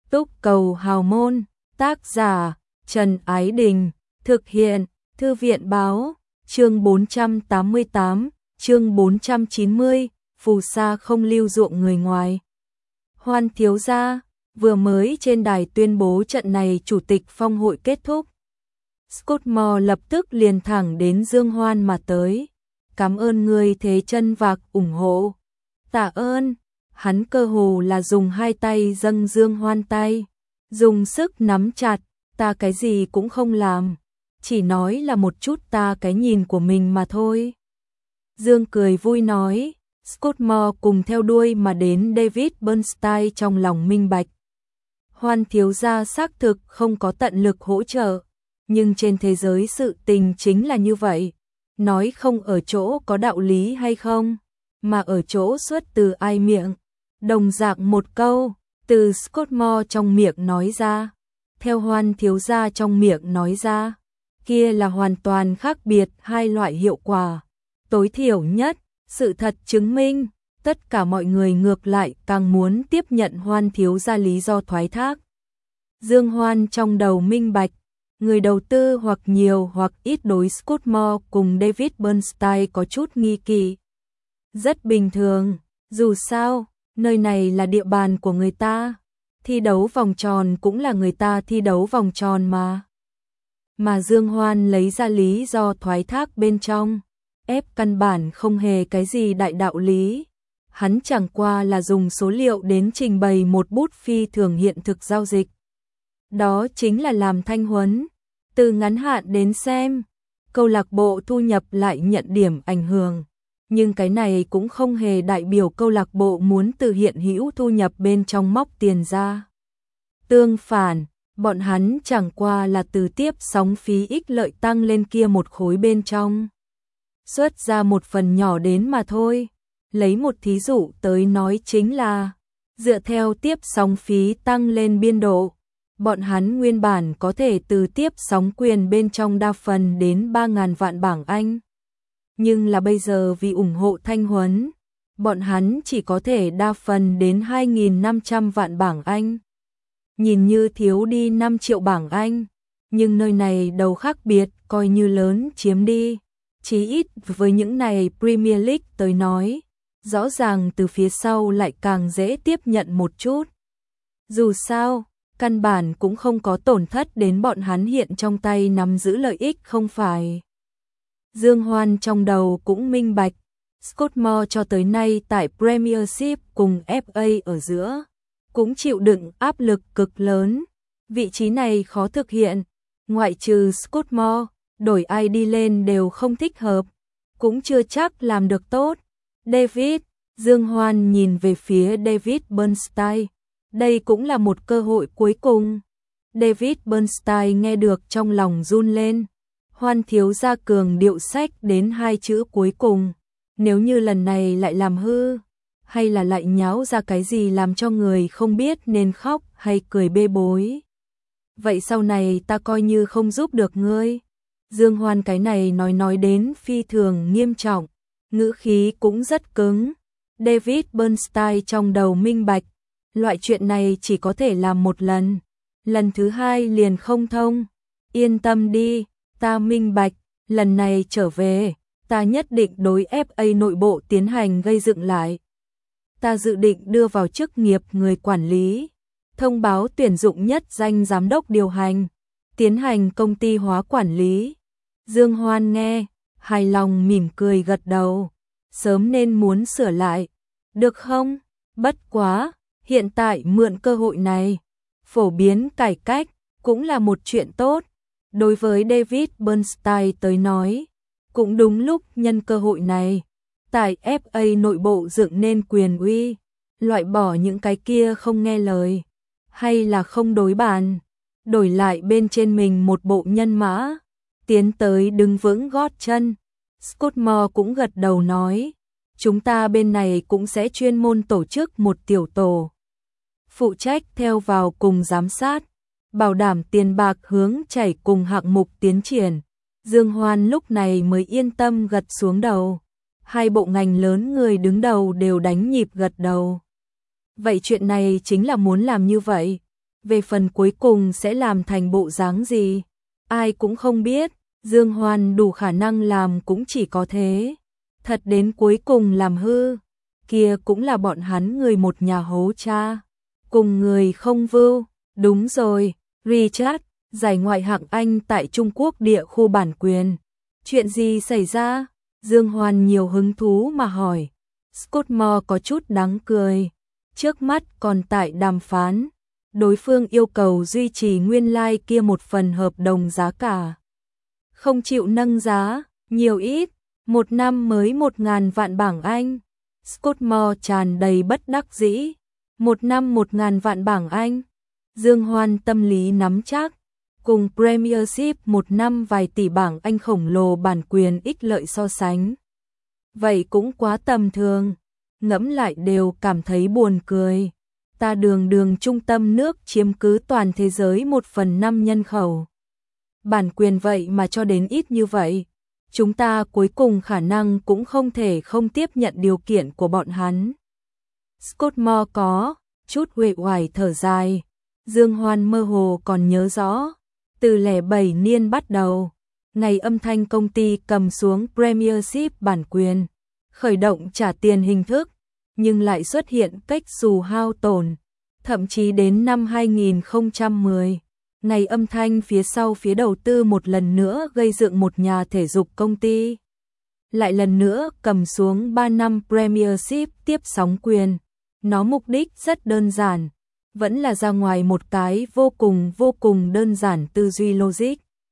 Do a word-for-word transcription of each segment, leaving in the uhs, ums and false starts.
Túc Cầu Hào Môn, tác giả Trần Ái Đình, thực hiện Thư viện Báo, chương bốn trăm tám mươi tám, chương bốn trăm chín mươi, phù sa không lưu ruộng người ngoài. Hoan thiếu gia, vừa mới trên đài tuyên bố trận này chủ tịch phong hội kết thúc. Scottmore lập tức liền thẳng đến Dương Hoan mà tới. Cảm ơn người thế chân vạc ủng hộ. Tạ ơn. Hắn cơ hồ là dùng hai tay dâng Dương Hoan tay, dùng sức nắm chặt, ta cái gì cũng không làm, chỉ nói là một chút ta cái nhìn của mình mà thôi. Dương cười vui nói, Scottmore cùng theo đuôi mà đến David Bernstein trong lòng minh bạch. Hoan thiếu gia xác thực không có tận lực hỗ trợ, nhưng trên thế giới sự tình chính là như vậy, nói không ở chỗ có đạo lý hay không, mà ở chỗ xuất từ ai miệng. Đồng dạng một câu, từ Scottmore trong miệng nói ra, theo Hoan thiếu gia trong miệng nói ra, kia là hoàn toàn khác biệt hai loại hiệu quả. Tối thiểu nhất, sự thật chứng minh, tất cả mọi người ngược lại càng muốn tiếp nhận Hoan thiếu gia lý do thoái thác. Dương Hoan trong đầu minh bạch, người đầu tư hoặc nhiều hoặc ít đối Scottmore cùng David Bernstein có chút nghi kỵ. Rất bình thường, dù sao, nơi này là địa bàn của người ta, thi đấu vòng tròn cũng là người ta thi đấu vòng tròn mà. Mà Dương Hoan lấy ra lý do thoái thác bên trong, ép căn bản không hề cái gì đại đạo lý. Hắn chẳng qua là dùng số liệu đến trình bày một bút phi thường hiện thực giao dịch. Đó chính là làm thanh huấn, từ ngắn hạn đến xem, câu lạc bộ thu nhập lại nhận điểm ảnh hưởng. Nhưng cái này cũng không hề đại biểu câu lạc bộ muốn từ hiện hữu thu nhập bên trong móc tiền ra. Tương phản, bọn hắn chẳng qua là từ tiếp sóng phí ích lợi tăng lên kia một khối bên trong. Xuất ra một phần nhỏ đến mà thôi. Lấy một thí dụ tới nói chính là, dựa theo tiếp sóng phí tăng lên biên độ, bọn hắn nguyên bản có thể từ tiếp sóng quyền bên trong đa phần đến ba nghìn vạn bảng Anh. Nhưng là bây giờ vì ủng hộ thanh huấn, bọn hắn chỉ có thể đa phần đến hai nghìn năm trăm vạn bảng Anh. Nhìn như thiếu đi năm triệu bảng Anh, nhưng nơi này đầu khác biệt coi như lớn chiếm đi. Chí ít với những này Premier League tới nói, rõ ràng từ phía sau lại càng dễ tiếp nhận một chút. Dù sao, căn bản cũng không có tổn thất đến bọn hắn hiện trong tay nắm giữ lợi ích không phải. Dương Hoan trong đầu cũng minh bạch, Scottmore cho tới nay tại Premiership cùng ép a ở giữa, cũng chịu đựng áp lực cực lớn. Vị trí này khó thực hiện, ngoại trừ Scottmore, đổi ai đi lên đều không thích hợp, cũng chưa chắc làm được tốt. David, Dương Hoan nhìn về phía David Bernstein, đây cũng là một cơ hội cuối cùng. David Bernstein nghe được trong lòng run lên. Hoan thiếu gia cường điệu sách đến hai chữ cuối cùng, nếu như lần này lại làm hư, hay là lại nháo ra cái gì làm cho người không biết nên khóc hay cười bê bối. Vậy sau này ta coi như không giúp được ngươi. Dương Hoan cái này nói nói đến phi thường nghiêm trọng, ngữ khí cũng rất cứng. David Bernstein trong đầu minh bạch, loại chuyện này chỉ có thể làm một lần, lần thứ hai liền không thông. Yên tâm đi. Ta minh bạch, lần này trở về, ta nhất định đối ép a nội bộ tiến hành gây dựng lại. Ta dự định đưa vào chức nghiệp người quản lý, thông báo tuyển dụng nhất danh giám đốc điều hành, tiến hành công ty hóa quản lý. Dương Hoan nghe, hài lòng mỉm cười gật đầu, sớm nên muốn sửa lại, được không? Bất quá, hiện tại mượn cơ hội này, phổ biến cải cách, cũng là một chuyện tốt. Đối với David Bernstein tới nói, cũng đúng lúc nhân cơ hội này, tại ép a nội bộ dựng nên quyền uy, loại bỏ những cái kia không nghe lời, hay là không đối bàn, đổi lại bên trên mình một bộ nhân mã, tiến tới đứng vững gót chân. Scottmore cũng gật đầu nói, chúng ta bên này cũng sẽ chuyên môn tổ chức một tiểu tổ, phụ trách theo vào cùng giám sát, bảo đảm tiền bạc hướng chảy cùng hạng mục tiến triển. Dương Hoan lúc này mới yên tâm gật xuống đầu. Hai bộ ngành lớn người đứng đầu đều đánh nhịp gật đầu. Vậy chuyện này chính là muốn làm như vậy. Về phần cuối cùng sẽ làm thành bộ dáng gì, ai cũng không biết, Dương Hoan đủ khả năng làm cũng chỉ có thế. Thật đến cuối cùng làm hư, kia cũng là bọn hắn người một nhà hố cha, cùng người không vưu. Đúng rồi, Richard, giải ngoại hạng Anh tại Trung Quốc địa khu bản quyền. Chuyện gì xảy ra? Dương Hoan nhiều hứng thú mà hỏi. Scottmore có chút đáng cười. Trước mắt còn tại đàm phán. Đối phương yêu cầu duy trì nguyên lai like kia một phần hợp đồng giá cả. Không chịu nâng giá, nhiều ít, một năm mới một ngàn vạn bảng Anh. Scottmore tràn đầy bất đắc dĩ. Một năm một ngàn vạn bảng Anh. Dương Hoan tâm lý nắm chắc. Cùng Premiership một năm vài tỷ bảng Anh khổng lồ bản quyền ích lợi so sánh. Vậy cũng quá tầm thường. Ngẫm lại đều cảm thấy buồn cười. Ta đường đường trung tâm nước chiếm cứ toàn thế giới một phần năm nhân khẩu. Bản quyền vậy mà cho đến ít như vậy. Chúng ta cuối cùng khả năng cũng không thể không tiếp nhận điều kiện của bọn hắn. Scottmore có chút uể oải thở dài. Dương Hoan mơ hồ còn nhớ rõ. Từ lẻ bảy niên bắt đầu, ngày âm thanh công ty cầm xuống Premiership bản quyền, khởi động trả tiền hình thức, nhưng lại xuất hiện cách dù hao tổn. Thậm chí đến năm hai nghìn không trăm mười, ngày âm thanh phía sau phía đầu tư một lần nữa gây dựng một nhà thể dục công ty. Lại lần nữa cầm xuống ba năm Premiership tiếp sóng quyền. Nó mục đích rất đơn giản. Vẫn là ra ngoài một cái vô cùng vô cùng đơn giản tư duy logic.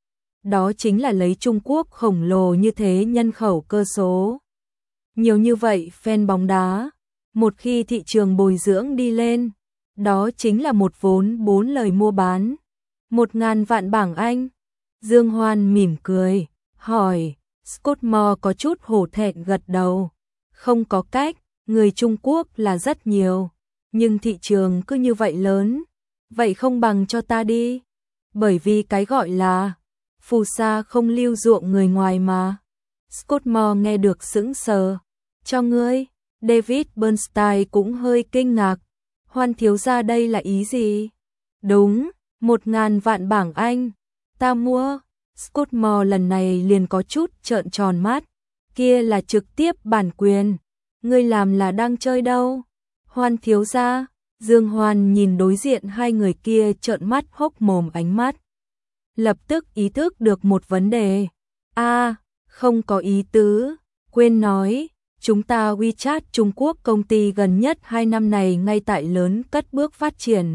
Đó chính là lấy Trung Quốc khổng lồ như thế nhân khẩu cơ số. Nhiều như vậy fan bóng đá. Một khi thị trường bồi dưỡng đi lên, đó chính là một vốn bốn lời mua bán. Một ngàn vạn bảng Anh. Dương Hoan mỉm cười, hỏi, Scottmore có chút hổ thẹn gật đầu. Không có cách, người Trung Quốc là rất nhiều. Nhưng thị trường cứ như vậy lớn, vậy không bằng cho ta đi. Bởi vì cái gọi là phù sa không lưu ruộng người ngoài mà. Scottmore nghe được sững sờ. Cho ngươi, David Bernstein cũng hơi kinh ngạc. Hoan thiếu gia đây là ý gì? Đúng, một ngàn vạn bảng Anh. Ta mua. Scottmore lần này liền có chút trợn tròn mắt. Kia là trực tiếp bản quyền. Ngươi làm là đang chơi đâu? Hoan thiếu gia, Dương Hoan nhìn đối diện hai người kia trợn mắt hốc mồm ánh mắt. Lập tức ý thức được một vấn đề. A, à, không có ý tứ, quên nói, chúng ta WeChat Trung Quốc công ty gần nhất hai năm này ngay tại lớn cất bước phát triển.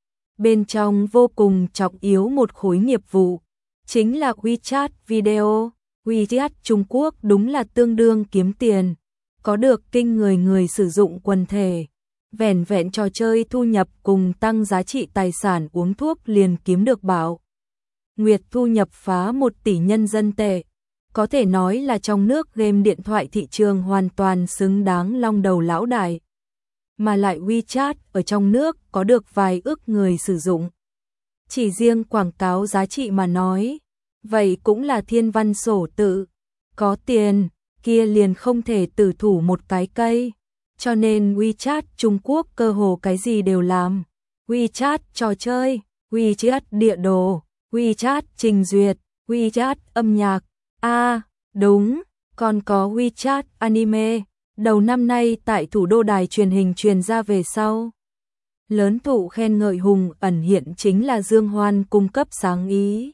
Bên trong vô cùng trọng yếu một khối nghiệp vụ, chính là WeChat Video. WeChat Trung Quốc đúng là tương đương kiếm tiền, có được kinh người người sử dụng quần thể. Vẻn vẹn trò chơi thu nhập cùng tăng giá trị tài sản uống thuốc liền kiếm được bảo Nguyệt thu nhập phá một tỷ nhân dân tệ. Có thể nói là trong nước game điện thoại thị trường hoàn toàn xứng đáng long đầu lão đại. Mà lại WeChat ở trong nước có được vài ước người sử dụng. Chỉ riêng quảng cáo giá trị mà nói, vậy cũng là thiên văn sổ tự. Có tiền, kia liền không thể tử thủ một cái cây. Cho nên WeChat Trung Quốc cơ hồ cái gì đều làm. WeChat trò chơi, WeChat địa đồ, WeChat trình duyệt, WeChat âm nhạc. A, à, đúng, còn có WeChat anime. Đầu năm nay tại thủ đô đài truyền hình truyền ra về sau. Lớn thụ khen ngợi hùng ẩn hiện chính là Dương Hoan cung cấp sáng ý.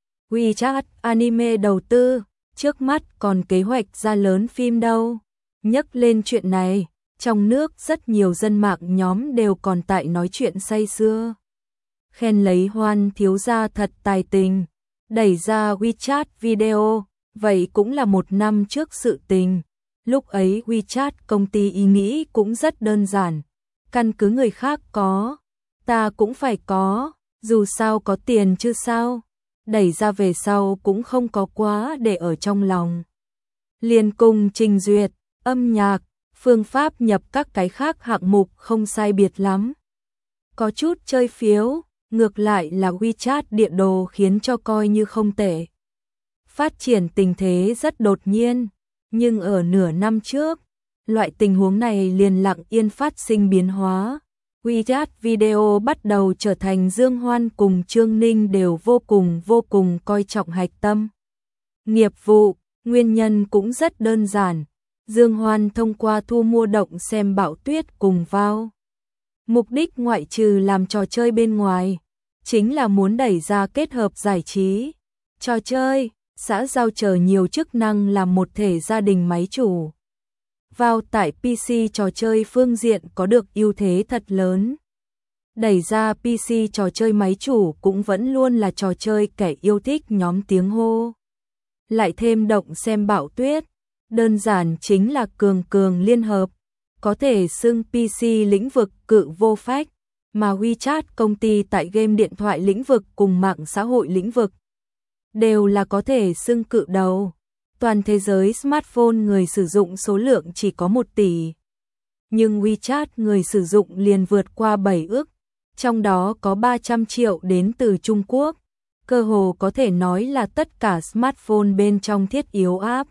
WeChat anime đầu tư, trước mắt còn kế hoạch ra lớn phim đâu. Nhắc lên chuyện này, trong nước rất nhiều dân mạng nhóm đều còn tại nói chuyện say sưa. Khen lấy Hoan thiếu gia thật tài tình, đẩy ra WeChat Video, vậy cũng là một năm trước sự tình. Lúc ấy WeChat công ty ý nghĩ cũng rất đơn giản, căn cứ người khác có, ta cũng phải có, dù sao có tiền chứ sao. Đẩy ra về sau cũng không có quá để ở trong lòng. Liền cùng trình duyệt, âm nhạc, phương pháp nhập các cái khác hạng mục không sai biệt lắm. Có chút chơi phiếu, ngược lại là WeChat địa đồ khiến cho coi như không tệ. Phát triển tình thế rất đột nhiên, nhưng ở nửa năm trước, loại tình huống này liền lặng yên phát sinh biến hóa. WeChat Video bắt đầu trở thành Dương Hoan cùng Trương Ninh đều vô cùng vô cùng coi trọng hạch tâm nghiệp vụ, nguyên nhân cũng rất đơn giản. Dương Hoan thông qua thu mua động xem Bão Tuyết cùng vào. Mục đích ngoại trừ làm trò chơi bên ngoài, chính là muốn đẩy ra kết hợp giải trí, trò chơi, xã giao chờ nhiều chức năng làm một thể gia đình máy chủ. Vào tại pê xê trò chơi phương diện có được ưu thế thật lớn. Đẩy ra pê xê trò chơi máy chủ cũng vẫn luôn là trò chơi kẻ yêu thích nhóm tiếng hô. Lại thêm động xem Bão Tuyết, đơn giản chính là cường cường liên hợp, có thể xưng pê xê lĩnh vực cự vô phách, mà WeChat công ty tại game điện thoại lĩnh vực cùng mạng xã hội lĩnh vực đều là có thể xưng cự đầu. Toàn thế giới smartphone người sử dụng số lượng chỉ có một tỷ, nhưng WeChat người sử dụng liền vượt qua bảy ức, trong đó có ba trăm triệu đến từ Trung Quốc, cơ hồ có thể nói là tất cả smartphone bên trong thiết yếu app.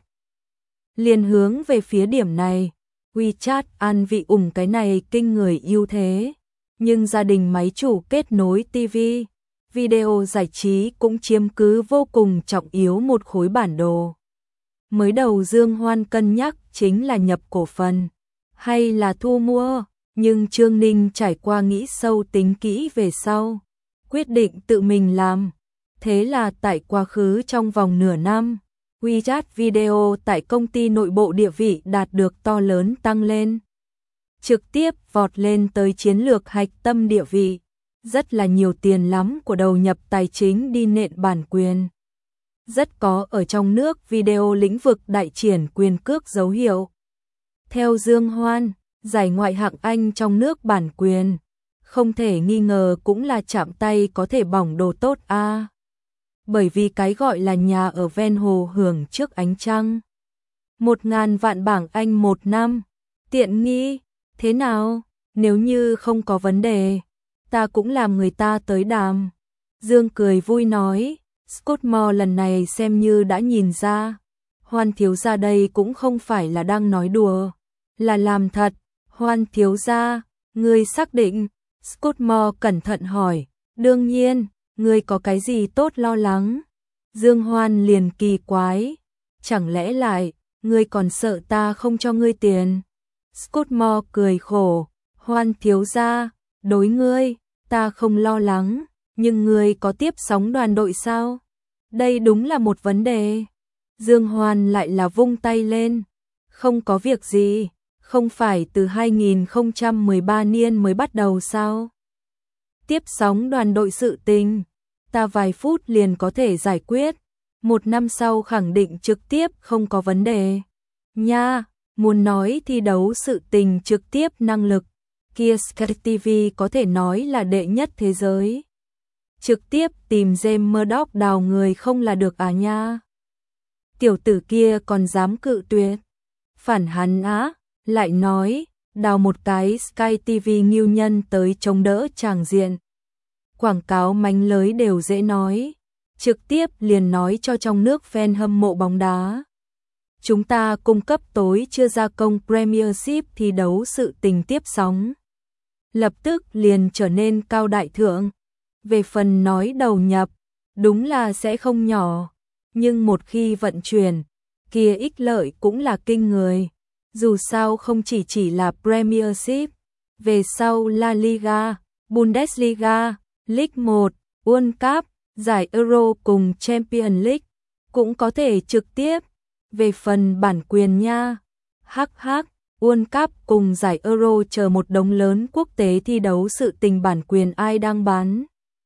Liền hướng về phía điểm này, WeChat ăn vị ủng cái này kinh người ưu thế, nhưng gia đình máy chủ kết nối ti vi, video giải trí cũng chiếm cứ vô cùng trọng yếu một khối bản đồ. Mới đầu Dương Hoan cân nhắc chính là nhập cổ phần hay là thu mua, nhưng Trương Ninh trải qua nghĩ sâu tính kỹ về sau, quyết định tự mình làm. Thế là tại quá khứ trong vòng nửa năm, WeChat Video tại công ty nội bộ địa vị đạt được to lớn tăng lên. Trực tiếp vọt lên tới chiến lược hạch tâm địa vị, rất là nhiều tiền lắm của đầu nhập tài chính đi nện bản quyền. Rất có ở trong nước video lĩnh vực đại triển quyền cước dấu hiệu. Theo Dương Hoan, giải ngoại hạng Anh trong nước bản quyền, không thể nghi ngờ cũng là chạm tay có thể bỏng đồ tốt a. À. Bởi vì cái gọi là nhà ở ven hồ hưởng trước ánh trăng. Một ngàn vạn bảng Anh một năm, tiện nghi, thế nào, nếu như không có vấn đề, ta cũng làm người ta tới đàm. Dương cười vui nói, Scottmore lần này xem như đã nhìn ra, Hoan thiếu gia đây cũng không phải là đang nói đùa, là làm thật. Hoan thiếu gia, ngươi xác định? Scottmore cẩn thận hỏi, đương nhiên, ngươi có cái gì tốt lo lắng? Dương Hoan liền kỳ quái, chẳng lẽ lại, ngươi còn sợ ta không cho ngươi tiền? Scottmore cười khổ, Hoan thiếu gia, đối ngươi, ta không lo lắng, nhưng ngươi có tiếp sóng đoàn đội sao? Đây đúng là một vấn đề. Dương Hoan lại là vung tay lên, không có việc gì, không phải từ hai nghìn không trăm mười ba niên mới bắt đầu sao? Tiếp sóng đoàn đội sự tình, ta vài phút liền có thể giải quyết, một năm sau khẳng định trực tiếp không có vấn đề. Nha, muốn nói thi đấu sự tình trực tiếp năng lực, kia Sky ti vi có thể nói là đệ nhất thế giới. Trực tiếp tìm James Murdoch đào người không là được à nha. Tiểu tử kia còn dám cự tuyệt. Phản hắn á, lại nói, đào một cái Sky ti vi nghiêu nhân tới chống đỡ tràng diện. Quảng cáo mánh lới đều dễ nói, trực tiếp liền nói cho trong nước fan hâm mộ bóng đá. Chúng ta cung cấp tối chưa gia công Premiership thi đấu sự tình tiếp sóng. Lập tức liền trở nên cao đại thượng. Về phần nói đầu nhập, đúng là sẽ không nhỏ, nhưng một khi vận chuyển, kia ích lợi cũng là kinh người. Dù sao không chỉ chỉ là Premiership, về sau La Liga, Bundesliga, League một, World Cup, giải Euro cùng Champions League cũng có thể trực tiếp. Về phần bản quyền nha, hắc hắc, World Cup cùng giải Euro chờ một đống lớn quốc tế thi đấu sự tình bản quyền ai đang bán.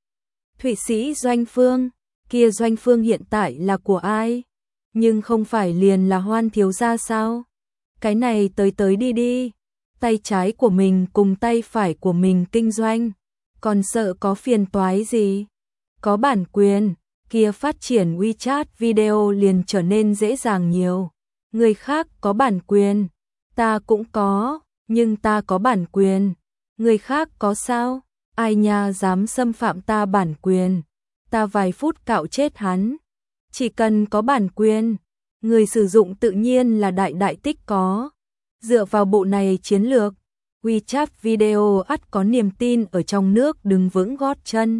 Thụy Sĩ doanh phương, kia doanh phương hiện tại là của ai? Nhưng không phải liền là Hoan thiếu gia sao? Cái này tới tới đi đi, tay trái của mình cùng tay phải của mình kinh doanh, còn sợ có phiền toái gì? Có bản quyền, kia phát triển WeChat video liền trở nên dễ dàng nhiều. Người khác có bản quyền, ta cũng có, nhưng ta có bản quyền, người khác có sao? Ai nha dám xâm phạm ta bản quyền, ta vài phút cạo chết hắn. Chỉ cần có bản quyền, người sử dụng tự nhiên là đại đại tích có. Dựa vào bộ này chiến lược, WeChat video ắt có niềm tin ở trong nước đứng vững gót chân.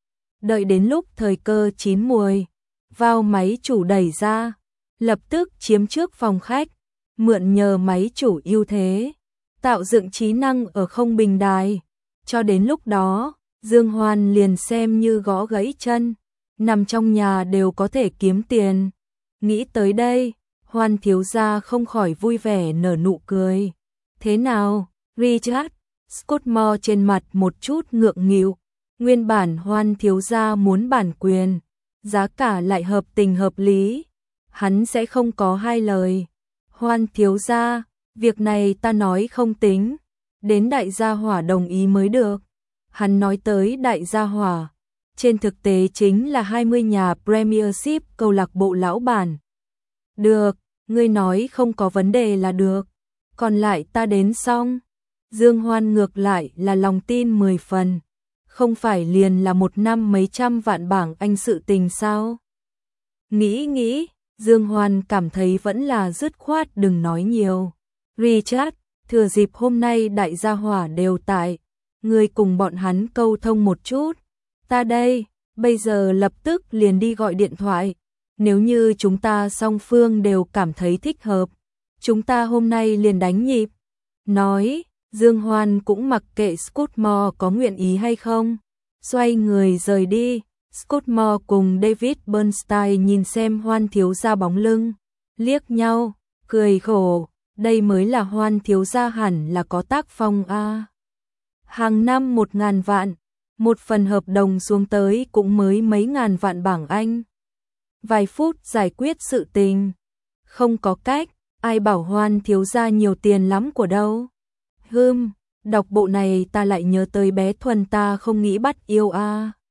Đợi đến lúc thời cơ chín muồi, vào máy chủ đẩy ra, lập tức chiếm trước phòng khách, mượn nhờ máy chủ ưu thế, tạo dựng trí năng ở không bình đài. Cho đến lúc đó, Dương Hoan liền xem như gõ gãy chân, nằm trong nhà đều có thể kiếm tiền. Nghĩ tới đây, Hoan thiếu gia không khỏi vui vẻ nở nụ cười. Thế nào, Richard? Scudmore trên mặt một chút ngượng nghịu. Nguyên bản Hoan thiếu gia muốn bản quyền, giá cả lại hợp tình hợp lý, hắn sẽ không có hai lời. Hoan thiếu gia, việc này ta nói không tính, đến đại gia hỏa đồng ý mới được. Hắn nói tới đại gia hỏa, trên thực tế chính là hai mươi nhà Premiership câu lạc bộ lão bản. Được, ngươi nói không có vấn đề là được, còn lại ta đến xong. Dương Hoan ngược lại là lòng tin mười phần, không phải liền là một năm mấy trăm vạn bảng Anh sự tình sao? Nghĩ nghĩ, Dương Hoan cảm thấy vẫn là dứt khoát đừng nói nhiều. Richard, thừa dịp hôm nay đại gia hỏa đều tại, ngươi cùng bọn hắn câu thông một chút. Ta đây, bây giờ lập tức liền đi gọi điện thoại. Nếu như chúng ta song phương đều cảm thấy thích hợp, chúng ta hôm nay liền đánh nhịp. Nói, Dương Hoan cũng mặc kệ Scudmore có nguyện ý hay không. Xoay người rời đi, Scudmore cùng David Bernstein nhìn xem Hoan thiếu gia bóng lưng, liếc nhau, cười khổ, đây mới là Hoan thiếu gia hẳn là có tác phong a. Hàng năm một ngàn vạn, một phần hợp đồng xuống tới cũng mới mấy ngàn vạn bảng Anh. Vài phút giải quyết sự tình, không có cách, ai bảo Hoan thiếu gia nhiều tiền lắm của đâu. Hừm, đọc bộ này ta lại nhớ tới bé Thuần ta không nghĩ bắt yêu a.